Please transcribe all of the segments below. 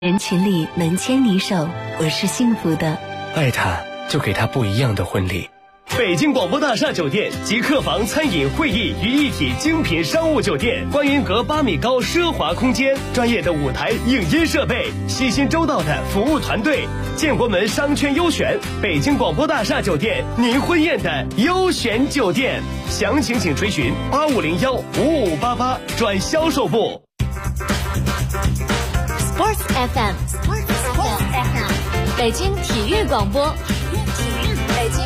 人群里能牵你手，我是幸福的。 爱他，就给他不一样的婚礼。 北京广播大厦酒店集客房、餐饮、会议于一体精品商务酒店，观云阁8米高奢华空间，专业的舞台影音设备，细心周到的服务团队，建国门商圈优选，北京广播大厦酒店，您婚宴的优选酒店。详情请垂询8501-5588转销售部。 Sports FM， 北京体育广播，北京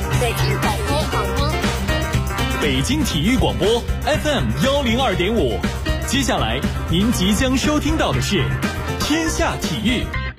体育广播 FM102.5。接下来您即将收听到的是天下体育。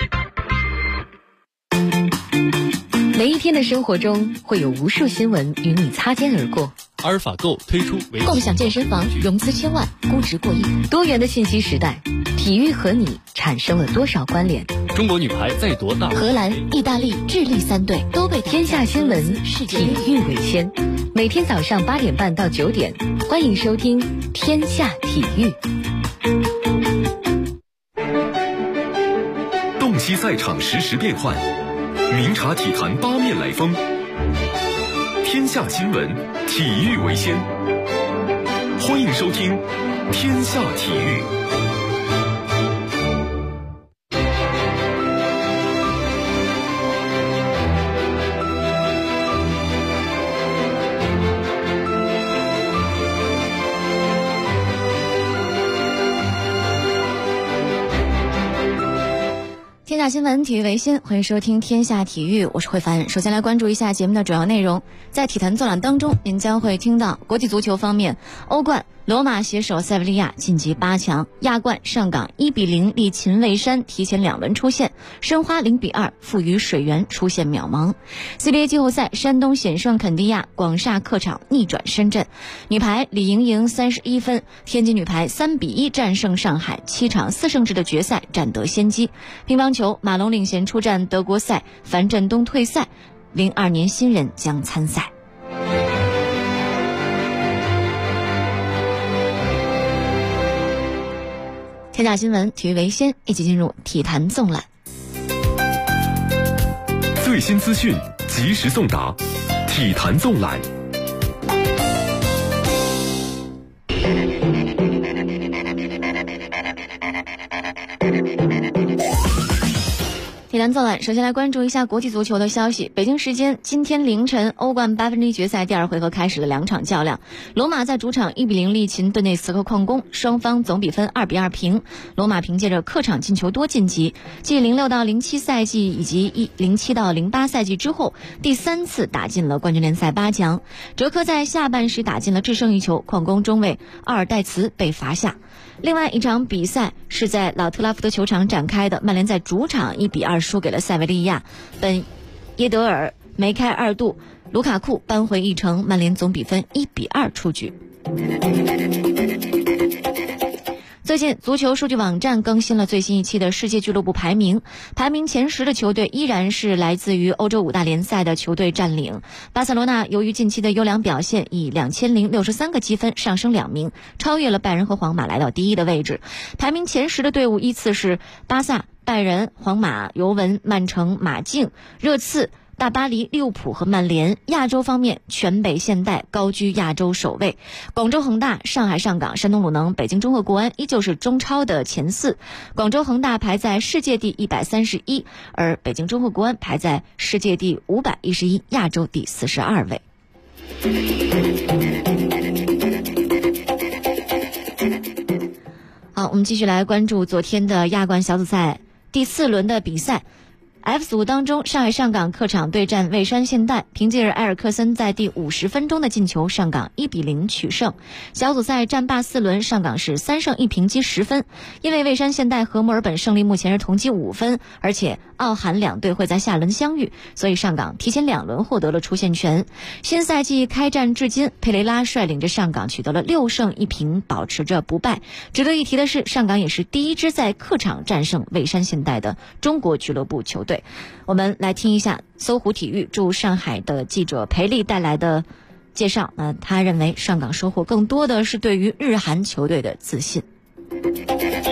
每一天的生活中会有无数新闻与你擦肩而过。 阿尔法购推出共享健身房，融资1000万，估值过亿。 多元的信息时代，体育和你产生了多少关联？ 中国女排再夺大荷兰、意大利、智利3队都被天下新闻体育为先。每天早上8点半到9点，欢迎收听天下体育。 洞悉赛场实时变幻，明察体坛八面来风。天下新闻，体育为先。欢迎收听天下体育。 天下新闻体育为先，欢迎收听天下体育，我是慧凡。首先来关注一下节目的主要内容。在体坛纵览当中，您将会听到国际足球方面，欧冠罗马携手塞维利亚晋级8强，亚冠上港1比0力擒蔚山，提前2轮出线，申花0比2负于水源，出现渺茫。CBA 季后赛，山东险胜肯尼亚，广厦客场逆转深圳。女排李盈莹31分，天津女排3比1战胜上海，7场4胜制的决赛占得先机。乒乓球，马龙领衔出战德国赛，樊振东退赛，02年新人将参赛。天下新闻体育为先，一起进入体坛纵览。 最新资讯及时送达，体坛纵览。 体坛纵览，首先来关注一下国际足球的消息。北京时间今天凌晨，欧冠1/8决赛第2回合开始了2场较量。罗马在主场1比0力擒顿内茨克矿工，双方总比分2比2平。罗马凭借着客场进球多晋级，继06到07赛季以及07到08赛季之后，第3次打进了冠军联赛8强。哲科在下半时打进了制胜一球，矿工中卫阿尔代茨被罚下。另外一场比赛是在老特拉福德球场展开的，曼联在主场1比2输给了塞维利亚，本耶德尔梅开2度，卢卡库扳回一城，曼联总比分1比2出局。最近足球数据网站更新了最新一期的世界俱乐部排名，排名前10的球队依然是来自于欧洲5大联赛的球队占领。巴塞罗那由于近期的优良表现，以2063个积分上升2名，超越了拜仁和皇马，来到第1的位置。排名前10的队伍依次是巴萨、拜仁、皇马、尤文、曼城、马竞、热刺、大巴黎、利物浦和曼联。亚洲方面，全北现代高居亚洲首位，广州恒大、上海上港、山东鲁能、北京中赫国安依旧是中超的前4。广州恒大排在世界第131，而北京中赫国安排在世界第511，亚洲第42位。好，我们继续来关注昨天的亚冠小组赛第4轮的比赛。F 组当中，上海上港客场对战蔚山现代，凭借着埃尔克森在第50分钟的进球，上港1比0取胜。小组赛战罢4轮，上港是3胜1平积10分。因为蔚山现代和墨尔本胜利目前是同积5分，而且澳韩2队会在下轮相遇，所以上港提前2轮获得了出线权。新赛季开战至今，佩雷拉率领着上港取得了6胜1平，保持着不败。值得一提的是，上港也是第一支在客场战胜蔚山现代的中国俱乐部球队。我们来听一下搜狐体育驻上海的记者裴丽带来的介绍。他认为上港收获更多的是对于日韩球队的自信。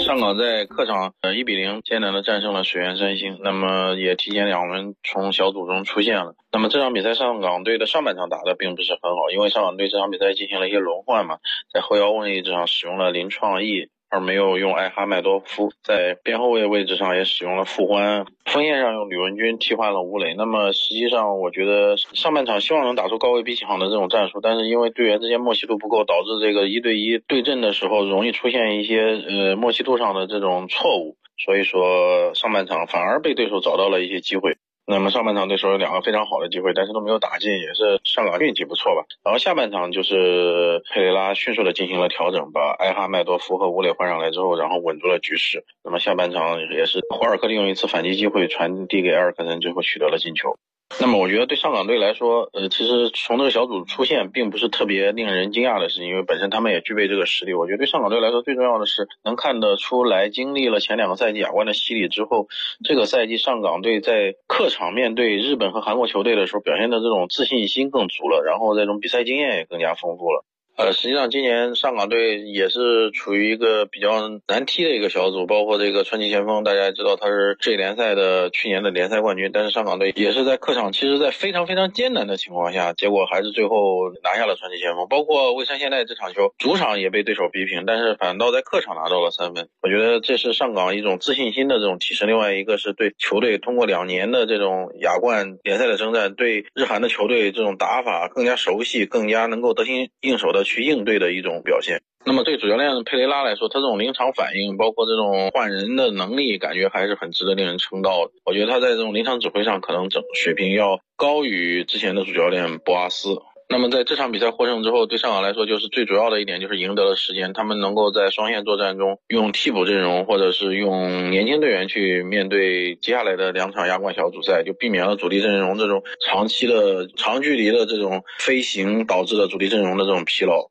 上港在客场1-0艰难的战胜了水原三星，那么也提前2轮从小组中出现了。那么这场比赛上港队的上半场打得并不是很好，因为上港队这场比赛进行了一些轮换嘛，在后腰位置上使用了林创义，而没有用艾哈迈多夫，在边后卫位置上也使用了傅欢，锋线上用吕文君替换了吴磊。那么实际上我觉得上半场希望能打出高位逼抢的这种战术，但是因为队员之间默契度不够，导致这个1对1对阵的时候容易出现一些默契度上的这种错误，所以说上半场反而被对手找到了一些机会。那么上半场对手有2个非常好的机会，但是都没有打进，也是上港运气不错吧。然后下半场就是佩雷拉迅速的进行了调整，把艾哈迈多夫和吴磊换上来之后，然后稳住了局势。那么下半场也是霍尔克利用一次反击机会传递给埃尔克森，最后取得了进球。那么我觉得对上港队来说，其实从这个小组出现并不是特别令人惊讶的事情，因为本身他们也具备这个实力。我觉得对上港队来说最重要的是能看得出来，经历了前2个赛季亚冠的洗礼之后，这个赛季上港队在客场面对日本和韩国球队的时候表现的这种自信心更足了，然后这种比赛经验也更加丰富了。实际上今年上港队也是处于一个比较难踢的一个小组，包括这个川崎前锋，大家知道他是这联赛的去年的联赛冠军，但是上港队也是在客场其实在非常非常艰难的情况下，结果还是最后拿下了川崎前锋。包括蔚山现代这场球主场也被对手逼平，但是反倒在客场拿到了3分。我觉得这是上港一种自信心的这种提升，另外一个是对球队通过2年的这种亚冠联赛的征战，对日韩的球队这种打法更加熟悉，更加能够得心应手的去应对的一种表现。那么对主教练佩雷拉来说，他这种临场反应包括这种换人的能力，感觉还是很值得令人称道的。我觉得他在这种临场指挥上可能水平要高于之前的主教练博阿斯。那么在这场比赛获胜之后，对上港来说就是最主要的一点就是赢得了时间，他们能够在双线作战中用替补阵容或者是用年轻队员去面对接下来的2场亚冠小组赛，就避免了主力阵容这种长距离的这种飞行导致的主力阵容的这种疲劳。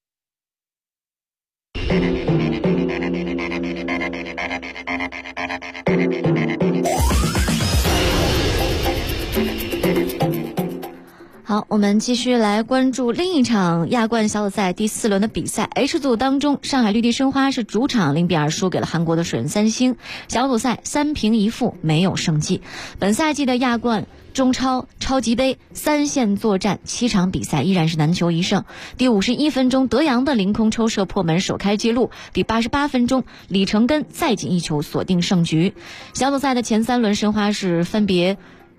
好，我们继续来关注另一场亚冠小组赛第4轮的比赛。H 组当中，上海绿地申花是主场0-2输给了韩国的水原三星，小组赛3平1负，没有胜绩。本赛季的亚冠、中超、超级杯3线作战7场比赛依然是难求一胜。第51分钟，德阳的凌空抽射破门首开纪录；第88分钟，李成根再进1球锁定胜局。小组赛的前3轮，申花是分别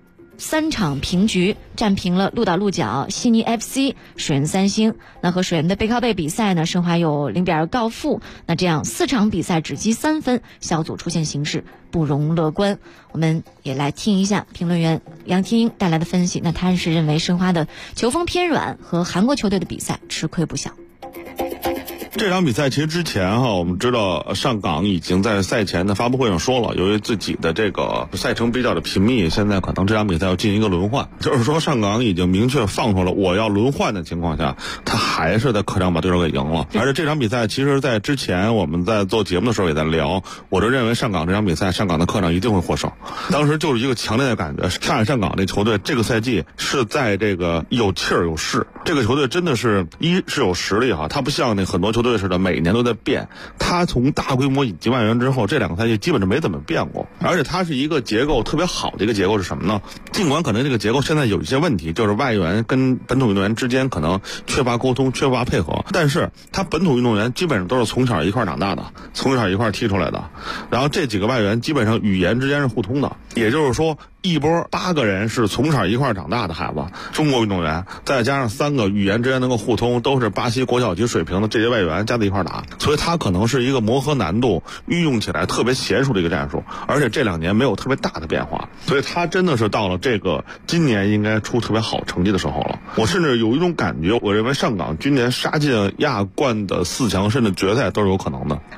3场平局，战平了鹿岛鹿角、悉尼 FC、水原三星。那和水原的背靠背比赛呢，申花有0-2告负。那这样4场比赛只积3分，小组出现形势不容乐观。我们也来听一下评论员杨天英带来的分析。那他是认为申花的球风偏软，和韩国球队的比赛吃亏不小。 这场比赛其实之前我们知道上港已经在赛前的发布会上说了，由于自己的这个赛程比较的频密，现在可能这场比赛要进行一个轮换，就是说上港已经明确放出了我要轮换的情况下，他还是在客场把对手给赢了。而且这场比赛其实在之前我们在做节目的时候也在聊，我就认为上港这场比赛上港的客场一定会获胜。当时就是一个强烈的感觉，上港这球队这个赛季是在这个有气儿有势，这个球队真的是是有实力他不像那很多球队似的每年都在变，他从大规模引进外援之后，这2个赛季基本上没怎么变过。而且他是一个结构特别好的一个结构是什么呢？尽管可能这个结构现在有一些问题，就是外援跟本土运动员之间可能缺乏沟通，缺乏配合，但是他本土运动员基本上都是从小一块长大的，从小一块踢出来的，然后这几个外援基本上语言之间是互通的，也就是说一波8个人是从小一块长大的孩子，中国运动员，再加上3个语言之间能够互通，都是巴西国小级水平的这些外援加在一块打，所以他可能是一个磨合难度运用起来特别娴熟的一个战术，而且这2年没有特别大的变化，所以他真的是到了这个今年应该出特别好成绩的时候了。我甚至有一种感觉，我认为上港今年杀进亚冠的4强甚至决赛都是有可能的。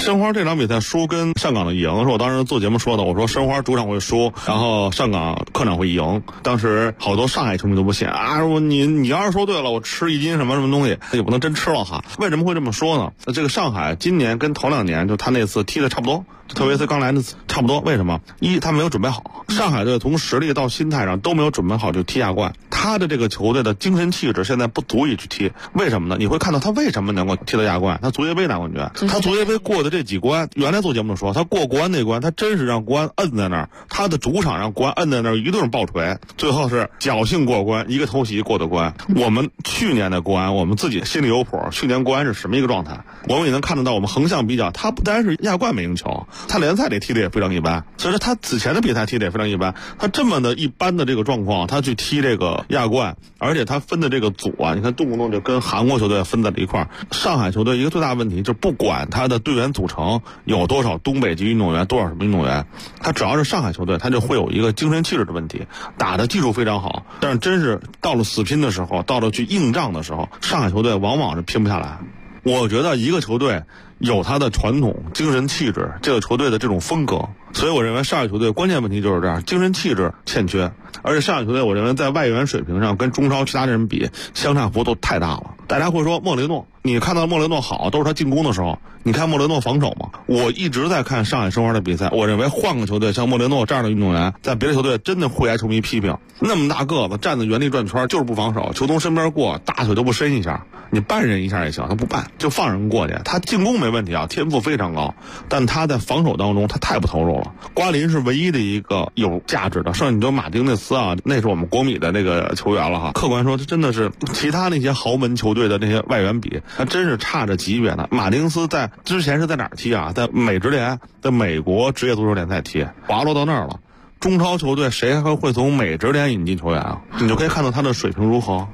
申花这场比赛输跟上港的赢，是我当时做节目说的，我说申花主场会输，然后上港客场会赢。当时好多上海球迷都不信啊，说你要是说对了，我吃1斤什么东西也不能真吃了哈。为什么会这么说呢？这个上海今年跟头2年就他那次踢的差不多，特别是刚来的差不多。为什么？一，他没有准备好，上海队从实力到心态上都没有准备好就踢亚冠，他的这个球队的精神气质现在不足以去踢。为什么呢？你会看到他为什么能够踢到亚冠，他足协杯拿冠军，他足协杯过的这几关，原来做节目的时候他过国安那关，他真是让国安摁在那儿，他的主场让国安摁在那儿一顿爆锤，最后是侥幸过关，一个偷袭过的关。我们去年的国安我们自己心里有谱，去年国安是什么一个状态，我们也能看得到。我们横向比较，他不单是亚冠没赢球，他联赛里踢的也非常一般，所以说他此前的比赛踢的也非常一般。他这么的一般的这个状况，他去踢这个亚冠，而且他分的这个组啊，你看动不动就跟韩国球队分在了一块儿。上海球队一个最大问题就是，不管他的队员组成有多少东北籍运动员，多少什么运动员，他只要是上海球队，他就会有一个精神气质的问题。打的技术非常好，但是真是到了死拼的时候，到了去硬仗的时候，上海球队往往是拼不下来。我觉得一个球队有他的传统精神气质，这个球队的这种风格，所以我认为上海球队关键问题就是这样，精神气质欠缺。而且上海球队我认为在外援水平上跟中超其他人比相差幅度太大了。大家会说莫雷诺，你看到莫雷诺好都是他进攻的时候，你看莫雷诺防守吗？我一直在看上海申花的比赛，我认为换个球队像莫雷诺这样的运动员，在别的球队真的会挨球迷批评，那么大个子站在原地转圈就是不防守，球从身边过大腿都不伸一下，你绊人一下也行，他不绊就放人过去。他进攻没问题啊，天赋非常高，但他在防守当中他太不投入了。瓜林是唯一的一个有价值的，剩下你说马丁内斯啊，那是我们国米的那个球员了哈。客观说，这真的是其他那些豪门球队的那些外援比，他真是差着级别呢。马丁斯在之前是在哪儿踢啊？在美职联，在美国职业足球联赛踢，滑落到那儿了。中超球队谁还会从美职联引进球员啊？你就可以看到他的水平如何。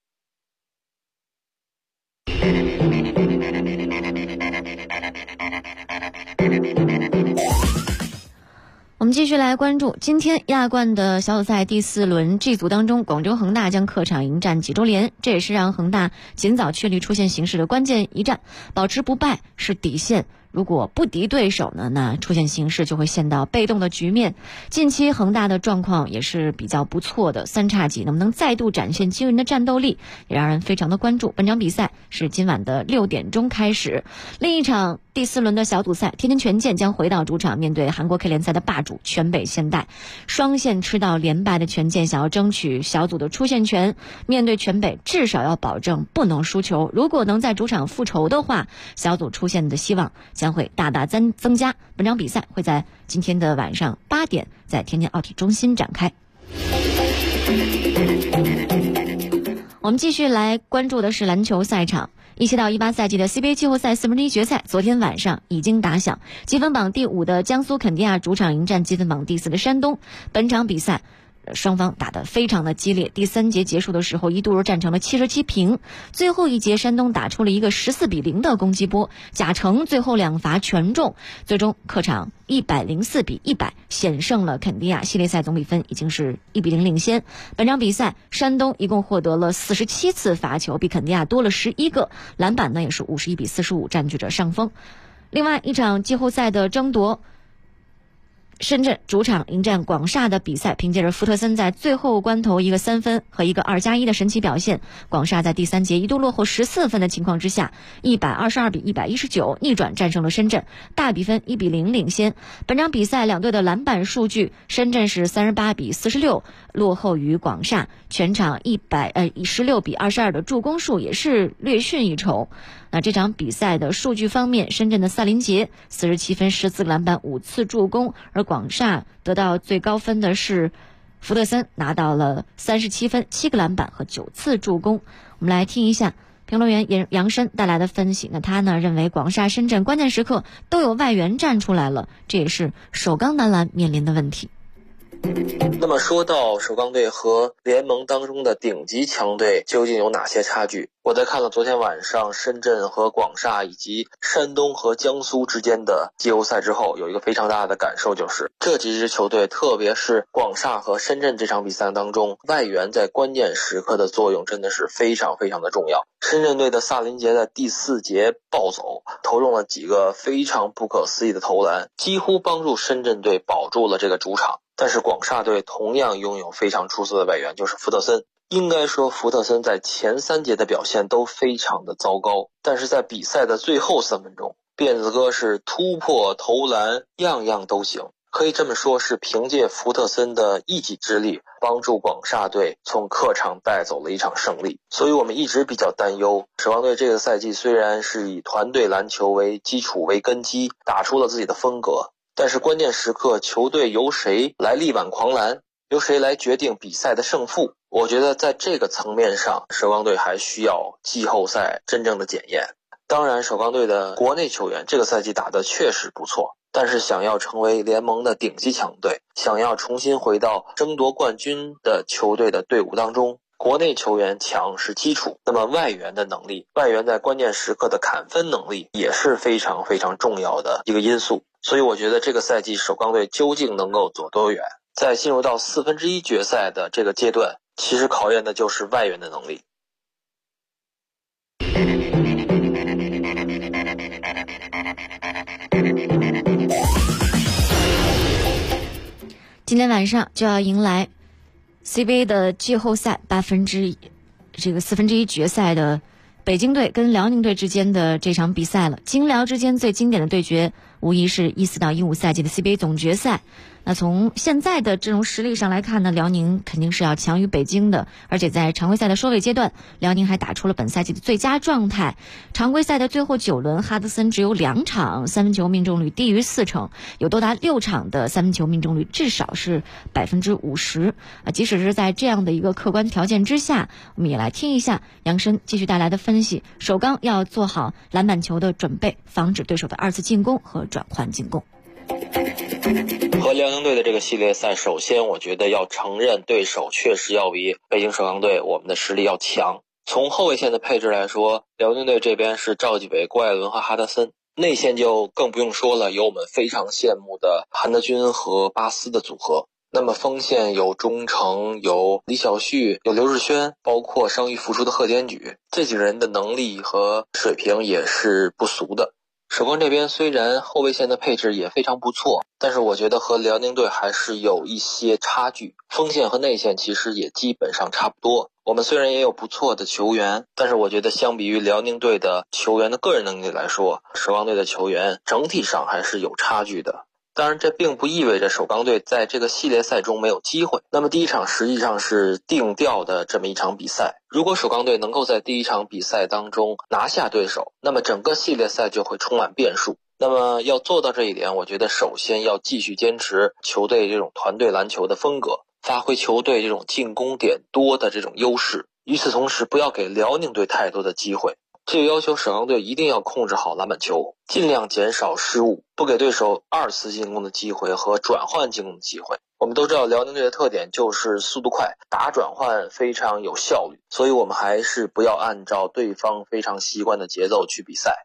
我们继续来关注今天亚冠的小组赛第4轮 G 组当中，广州恒大将客场迎战济州联，这也是让恒大尽早确立出线形势的关键一战，保持不败是底线。如果不敌对手呢，那出现形势就会陷到被动的局面。近期恒大的状况也是比较不错的，3叉戟能不能再度展现惊人的战斗力，也让人非常的关注。本场比赛是今晚的6点钟开始。另一场第4轮的小组赛，天津权健将回到主场面对韩国 K 联赛的霸主全北现代。双线吃到连败的权健想要争取小组的出线权，面对全北至少要保证不能输球，如果能在主场复仇的话，小组出线的希望将会大大增加。本场比赛会在今天的晚上8点在天津奥体中心展开。我们继续来关注的是篮球赛场。17到18赛季的 CBA 季后赛1/4决赛昨天晚上已经打响，积分榜第5的江苏肯尼亚主场迎战积分榜第4的山东。本场比赛双方打得非常的激烈，第3节结束的时候一度又战成了77平，最后一节山东打出了一个14-0的攻击波，贾诚最后2罚全中，最终客场104-100险胜了肯尼亚，系列赛总比分已经是1-0领先。本场比赛山东一共获得了47次罚球，比肯尼亚多了11个，篮板呢也是51-45占据着上风。另外一场季后赛的争夺，深圳主场迎战广厦的比赛，凭借着福特森在最后关头一个3分和一个2+1的神奇表现，广厦在第3节一度落后14分的情况之下，122-119逆转战胜了深圳，大比分1-0领先。本场比赛两队的篮板数据，深圳是38-46落后于广厦，全场16-22的助攻数也是略逊一筹。那这场比赛的数据方面，深圳的萨林杰47分14个篮板5次助攻，而广厦得到最高分的是福特森，拿到了37分7个篮板和9次助攻。我们来听一下评论员杨申带来的分析。那他呢认为广厦深圳关键时刻都有外援站出来了，这也是首钢男篮面临的问题。 那么说到首钢队和联盟当中的顶级强队究竟有哪些差距，我在看了昨天晚上深圳和广厦以及山东和江苏之间的季后赛之后，有一个非常大的感受，就是这几支球队，特别是广厦和深圳这场比赛当中，外援在关键时刻的作用真的是非常非常的重要。深圳队的萨林杰在第4节暴走，投中了几个非常不可思议的投篮，几乎帮助深圳队保住了这个主场。但是广厦队同样拥有非常出色的外援，就是福特森。应该说福特森在前3节的表现都非常的糟糕，但是在比赛的最后3分钟，辫子哥是突破投篮样样都行，可以这么说是凭借福特森的一己之力帮助广厦队从客场带走了一场胜利。所以我们一直比较担忧首钢队这个赛季虽然是以团队篮球为基础为根基，打出了自己的风格，但是关键时刻球队由谁来力挽狂澜，由谁来决定比赛的胜负，我觉得在这个层面上首钢队还需要季后赛真正的检验。当然首钢队的国内球员这个赛季打得确实不错，但是想要成为联盟的顶级强队，想要重新回到争夺冠军的球队的队伍当中，国内球员强是基础，那么外援的能力，外援在关键时刻的砍分能力也是非常非常重要的一个因素。所以我觉得这个赛季首钢队究竟能够走多远，在进入到1/4决赛的这个阶段，其实考验的就是外援的能力。 今天晚上就要迎来 CBA 的季后赛4/1决赛的北京队跟辽宁队之间的这场比赛了。京辽之间最经典的对决无疑是14到15赛季的 CBA 总决赛。那从现在的这种实力上来看呢，辽宁肯定是要强于北京的，而且在常规赛的收尾阶段，辽宁还打出了本赛季的最佳状态。常规赛的最后9轮，哈德森只有2场三分球命中率低于40%，有多达6场的三分球命中率至少是50%。即使是在这样的一个客观条件之下，我们也来听一下杨申继续带来的分析。首钢要做好篮板球的准备，防止对手的2次进攻和转换进攻。 和辽宁队的这个系列赛，首先我觉得要承认对手确实要比北京首钢队我们的实力要强。从后卫线的配置来说，辽宁队这边是赵继伟、郭艾伦和哈德森，内线就更不用说了，有我们非常羡慕的韩德君和巴斯的组合。那么锋线有钟诚，有李晓旭，有刘志轩，包括伤愈复出的贺坚举，这几个人的能力和水平也是不俗的。首钢这边虽然后卫线的配置也非常不错，但是我觉得和辽宁队还是有一些差距，锋线和内线其实也基本上差不多。我们虽然也有不错的球员，但是我觉得相比于辽宁队的球员的个人能力来说，首钢队的球员整体上还是有差距的。当然这并不意味着首钢队在这个系列赛中没有机会。那么第一场实际上是定调的这么一场比赛，如果首钢队能够在第一场比赛当中拿下对手，那么整个系列赛就会充满变数。那么要做到这一点，我觉得首先要继续坚持球队这种团队篮球的风格，发挥球队这种进攻点多的这种优势，与此同时不要给辽宁队太多的机会。这个要求首钢队一定要控制好篮板球，尽量减少失误，不给对手2次进攻的机会和转换进攻的机会。我们都知道辽宁队的特点就是速度快，打转换非常有效率，所以我们还是不要按照对方非常习惯的节奏去比赛。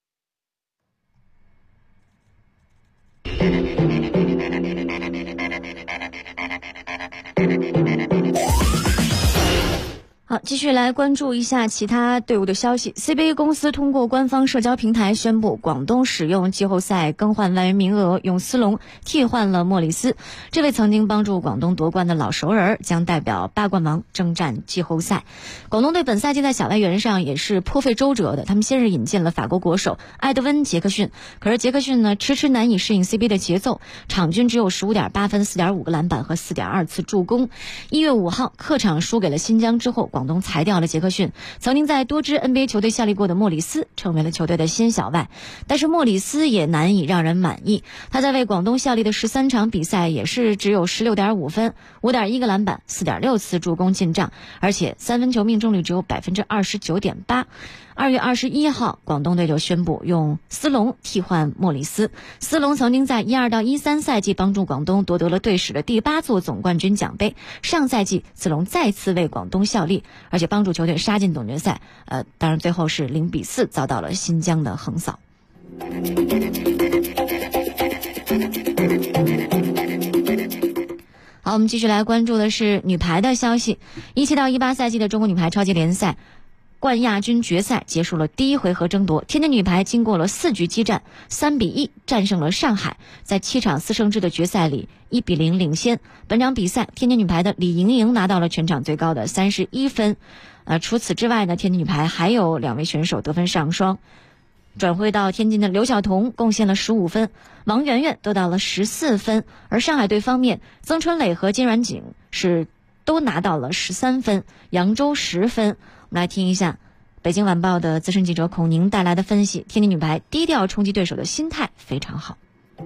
好，继续来关注一下其他队伍的消息。 CBA 公司通过官方社交平台宣布，广东使用季后赛更换外援名额，勇斯龙替换了莫里斯。这位曾经帮助广东夺冠的老熟人将代表8冠王征战季后赛。广东队本赛季在小外援上也是颇费周折的，他们先是引进了法国国手埃德温·杰克逊，可是杰克逊呢迟迟难以适应 CBA 的节奏，场均只有 15.8 分、4.5个篮板和 4.2 次助攻。1月5号客场输给了新疆之后，广东裁掉了杰克逊。曾经在多支 NBA 球队效力过的莫里斯成为了球队的新小外，但是莫里斯也难以让人满意。他在为广东效力的13场比赛也是只有 16.5 分、5.1个篮板、4.6次助攻进账，而且三分球命中率只有 29.8%。 2月21号，广东队就宣布用斯隆替换莫里斯。斯隆曾经在12到13赛季帮助广东夺得了队史的第8座总冠军奖杯。上赛季斯隆再次为广东效力，而且帮助球队杀进总决赛。当然最后是0-4遭到了新疆的横扫。好，我们继续来关注的是女排的消息。17到18赛季的中国女排超级联赛冠亚军决赛结束了第1回合争夺，天津女排经过了4局激战，3-1战胜了上海，在7场4胜制的决赛里1-0领先。本场比赛，天津女排的李盈莹拿到了全场最高的31分。除此之外呢，天津女排还有2位选手得分上双。转会到天津的刘晓彤贡献了15分，王媛媛得到了14分，而上海队方面，曾春蕾和金阮景是都拿到了13分，扬州10分。我们来听一下北京晚报的资深记者孔宁带来的分析，天津女排低调冲击对手的心态非常好。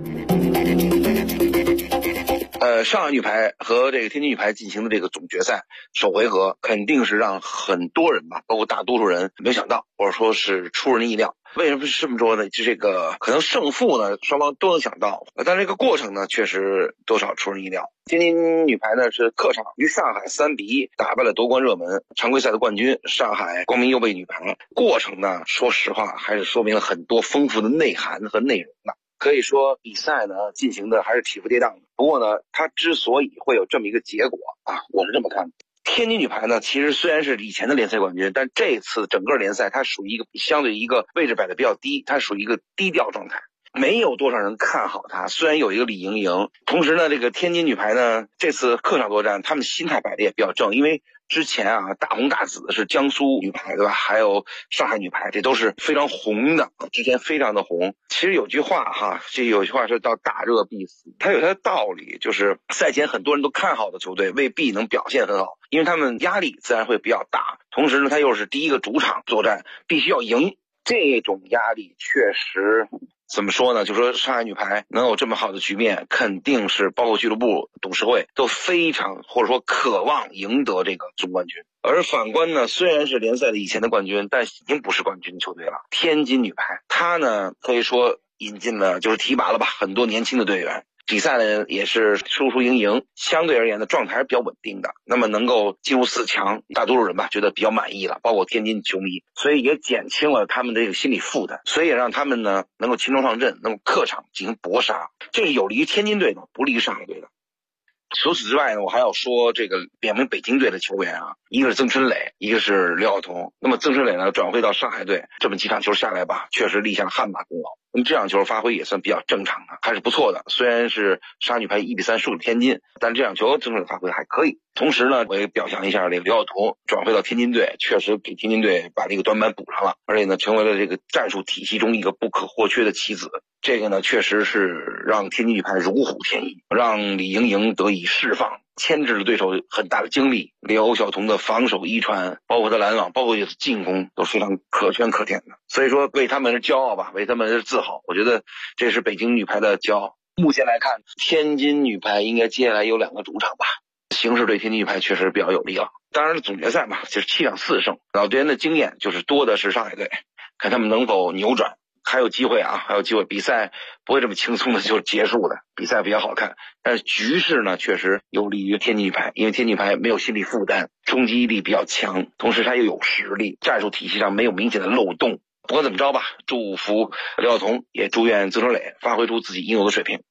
上海女排和这个天津女排进行的这个总决赛首回合，肯定是让很多人吧，包括大多数人没想到，或者说是出人意料。为什么是这么说呢？就这个可能胜负呢，双方都能想到，但这个过程呢，确实多少出人意料。天津女排呢是客场于上海3-1打败了夺冠热门常规赛的冠军上海光明优贝女排。过程呢，说实话还是说明了很多丰富的内涵和内容的。可以说比赛呢进行的还是起伏跌宕的。不过呢，它之所以会有这么一个结果啊，我是这么看的。天津女排呢，其实虽然是以前的联赛冠军，但这次整个联赛它属于一个相对一个位置摆的比较低，它属于一个低调状态，没有多少人看好它。虽然有一个李盈莹，同时呢，这个天津女排呢这次客场作战，他们心态摆的也比较正，因为之前啊大红大紫的是江苏女排对吧，还有上海女排，这都是非常红的，之前非常的红。其实有句话哈，这有句话是叫打热必死，它有它的道理，就是赛前很多人都看好的球队未必能表现很好，因为他们压力自然会比较大，同时呢他又是第一个主场作战，必须要赢，这种压力确实怎么说呢，就说上海女排能有这么好的局面，肯定是包括俱乐部董事会都非常或者说渴望赢得这个总冠军。而反观呢，虽然是联赛的以前的冠军，但已经不是冠军球队了。天津女排她呢可以说引进了就是提拔了吧很多年轻的队员，比赛呢也是输输赢赢，相对而言的状态是比较稳定的。那么能够进入4强，大多数人吧觉得比较满意了，包括天津球迷，所以也减轻了他们的这个心理负担，所以也让他们呢能够轻装上阵，能够客场进行搏杀，这是有利于天津队的，不利于上海队的。除此之外呢，我还要说这个2名北京队的球员啊，一个是曾春蕾，一个是刘晓彤。那么曾春蕾呢转会到上海队，这么几场球下来吧，确实立下汗马功劳。那么这场球发挥也算比较正常的，还是不错的。虽然是上海女排1-3输给天津，但这场球曾春蕾发挥还可以。同时呢，我也表扬一下这个刘晓彤转会到天津队，确实给天津队把这个短板补上了，而且呢成为了这个战术体系中一个不可或缺的棋子。这个呢确实是让天津女排如虎添翼，让李盈莹得以释放，牵制了对手很大的精力。刘晓彤的防守一传，包括他拦网，包括进攻都非常可圈可点的，所以说为他们是骄傲吧，为他们是自豪。我觉得这是北京女排的骄傲。目前来看，天津女排应该接下来有2个主场吧，形势对天津女排确实比较有利了。当然总决赛嘛，就是7场4胜，老队员的经验就是多的是上海队，看他们能否扭转。还有机会啊，还有机会，比赛不会这么轻松的就结束的，比赛比较好看，但是局势呢确实有利于天津女排，因为天津女排没有心理负担，冲击力比较强，同时它又有实力，战术体系上没有明显的漏洞。不管怎么着吧，祝福刘晓彤，也祝愿曾春蕾发挥出自己应有的水平。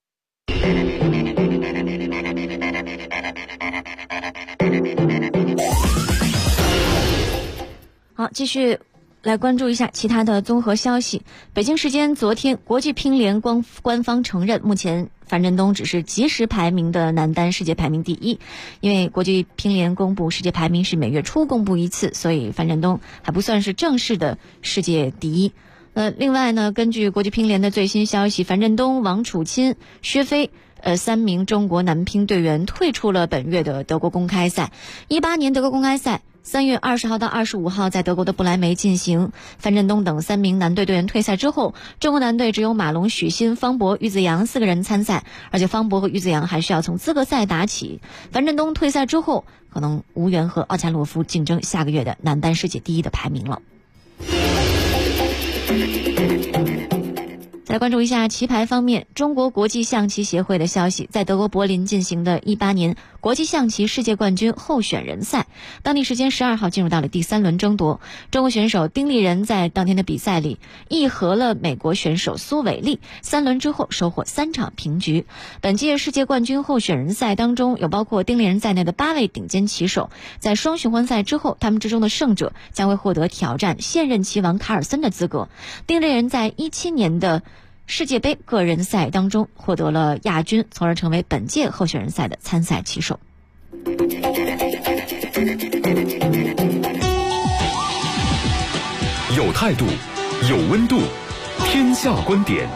好，继续来关注一下其他的综合消息。北京时间昨天，国际乒联官方承认，目前樊振东只是即时排名的男单世界排名第1，因为国际乒联公布世界排名是每月初公布一次，所以樊振东还不算是正式的世界第1。另外呢，根据国际乒联的最新消息，樊振东、王楚钦、薛飞3名中国男乒队员退出了本月的德国公开赛。18年德国公开赛3月20号到25号在德国的不来梅进行。樊振东等3名男队队员退赛之后，中国男队只有马龙、许昕、方博、于子洋4个人参赛，而且方博和于子洋还需要从资格赛打起。樊振东退赛之后，可能无缘和奥恰洛夫竞争下个月的男单世界第1的排名了。 再来关注一下棋牌方面，中国国际象棋协会的消息，在德国柏林进行的18年国际象棋世界冠军候选人赛，当地时间12号进入到了第3轮争夺。中国选手丁立人在当天的比赛里议和了美国选手苏伟丽，3轮之后收获3场平局。本届世界冠军候选人赛当中，有包括丁立人在内的8位顶尖棋手，在双循环赛之后，他们之中的胜者将会获得挑战现任棋王卡尔森的资格。丁立人在17年的世界杯个人赛当中获得了亚军，从而成为本届候选人赛的参赛棋手。 有态度，有温度，天下观点。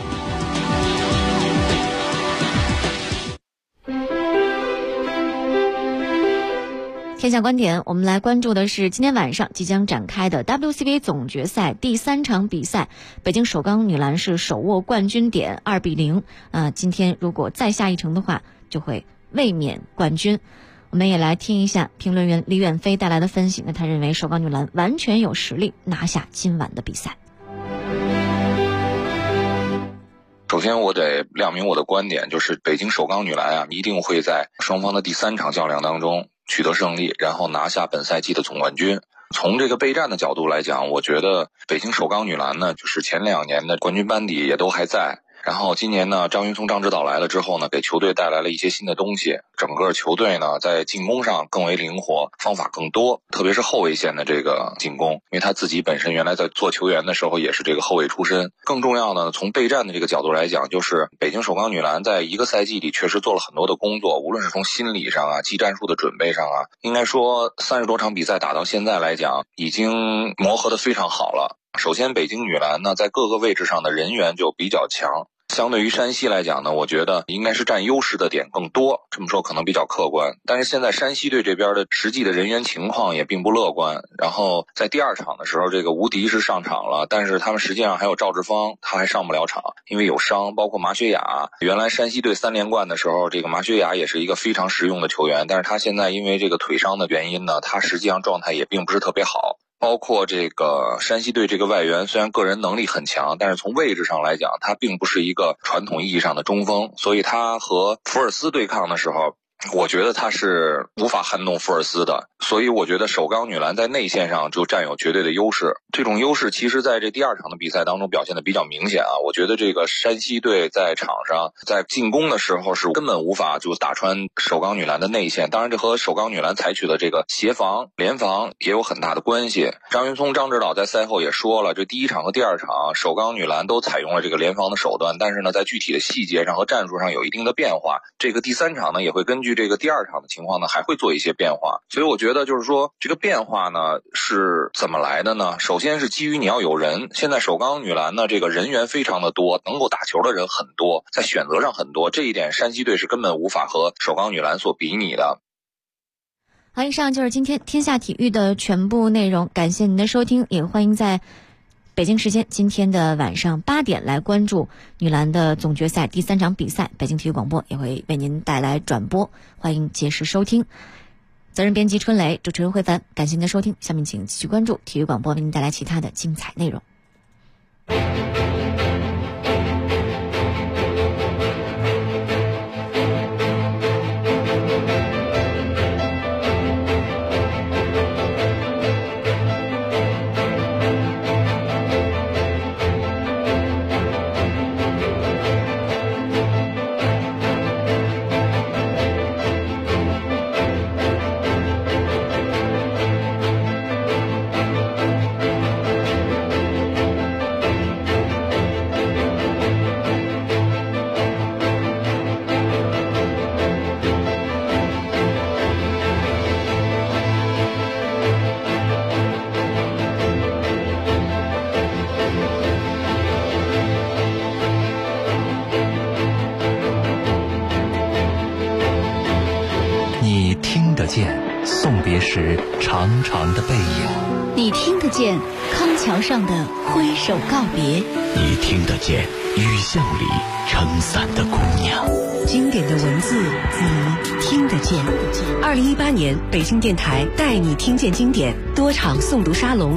天下观点，我们来关注的是今天晚上即将展开的 WCBA 总决赛第3场比赛，北京首钢女篮是手握冠军点2比0，今天如果再下一城的话，就会卫冕冠军。我们也来听一下评论员李远飞带来的分析，他认为首钢女篮完全有实力拿下今晚的比赛。 首先我得亮明我的观点，就是北京首钢女篮一定会在双方的第3场较量当中取得胜利，然后拿下本赛季的总冠军。从这个备战的角度来讲，我觉得北京首钢女篮呢，就是前2年的冠军班底也都还在，然后今年呢，张云松张指导来了之后呢，给球队带来了一些新的东西，整个球队呢在进攻上更为灵活，方法更多，特别是后卫线的这个进攻，因为他自己本身原来在做球员的时候也是这个后卫出身。更重要的，从备战的这个角度来讲，就是北京首钢女篮在一个赛季里确实做了很多的工作，无论是从心理上技战术的准备上应该说30多场比赛打到现在来讲，已经磨合得非常好了。首先北京女篮呢，在各个位置上的人员就比较强，相对于山西来讲呢，我觉得应该是占优势的点更多，这么说可能比较客观。但是现在山西队这边的实际的人员情况也并不乐观。然后在第2场的时候，这个吴迪是上场了，但是他们实际上还有赵志芳，他还上不了场，因为有伤。包括马雪雅，原来山西队3连冠的时候，这个马雪雅也是一个非常实用的球员，但是他现在因为这个腿伤的原因呢，他实际上状态也并不是特别好。包括这个山西队这个外援，虽然个人能力很强，但是从位置上来讲，他并不是一个传统意义上的中锋，所以他和福尔斯对抗的时候，我觉得他是无法撼动福尔斯的。所以我觉得首钢女篮在内线上就占有绝对的优势，这种优势其实在这第2场的比赛当中表现的比较明显我觉得这个山西队在场上在进攻的时候是根本无法就打穿首钢女篮的内线，当然这和首钢女篮采取的这个协防联防也有很大的关系。张云松张指导在赛后也说了，这第1场和第2场首钢女篮都采用了这个联防的手段，但是呢在具体的细节上和战术上有一定的变化，这个第3场呢也会根据这个第2场的情况呢还会做一些变化。所以我觉得就是说这个变化呢是怎么来的呢？首先是基于你要有人，现在首钢女篮呢这个人员非常的多，能够打球的人很多，在选择上很多，这一点山西队是根本无法和首钢女篮所比拟的。 好，以上就是今天天下体育的全部内容，感谢您的收听，也欢迎在北京时间今天的晚上8点来关注女篮的总决赛第3场比赛，北京体育广播也会为您带来转播，欢迎届时收听。责任编辑春雷，主持人慧凡，感谢您的收听，下面请继续关注体育广播为您带来其他的精彩内容。 送别时长长的背影， 你听得见康桥上的挥手告别， 你听得见雨巷里撑伞的姑娘。 经典的文字你听得见。2018年北京电台带你听见经典多场诵读沙龙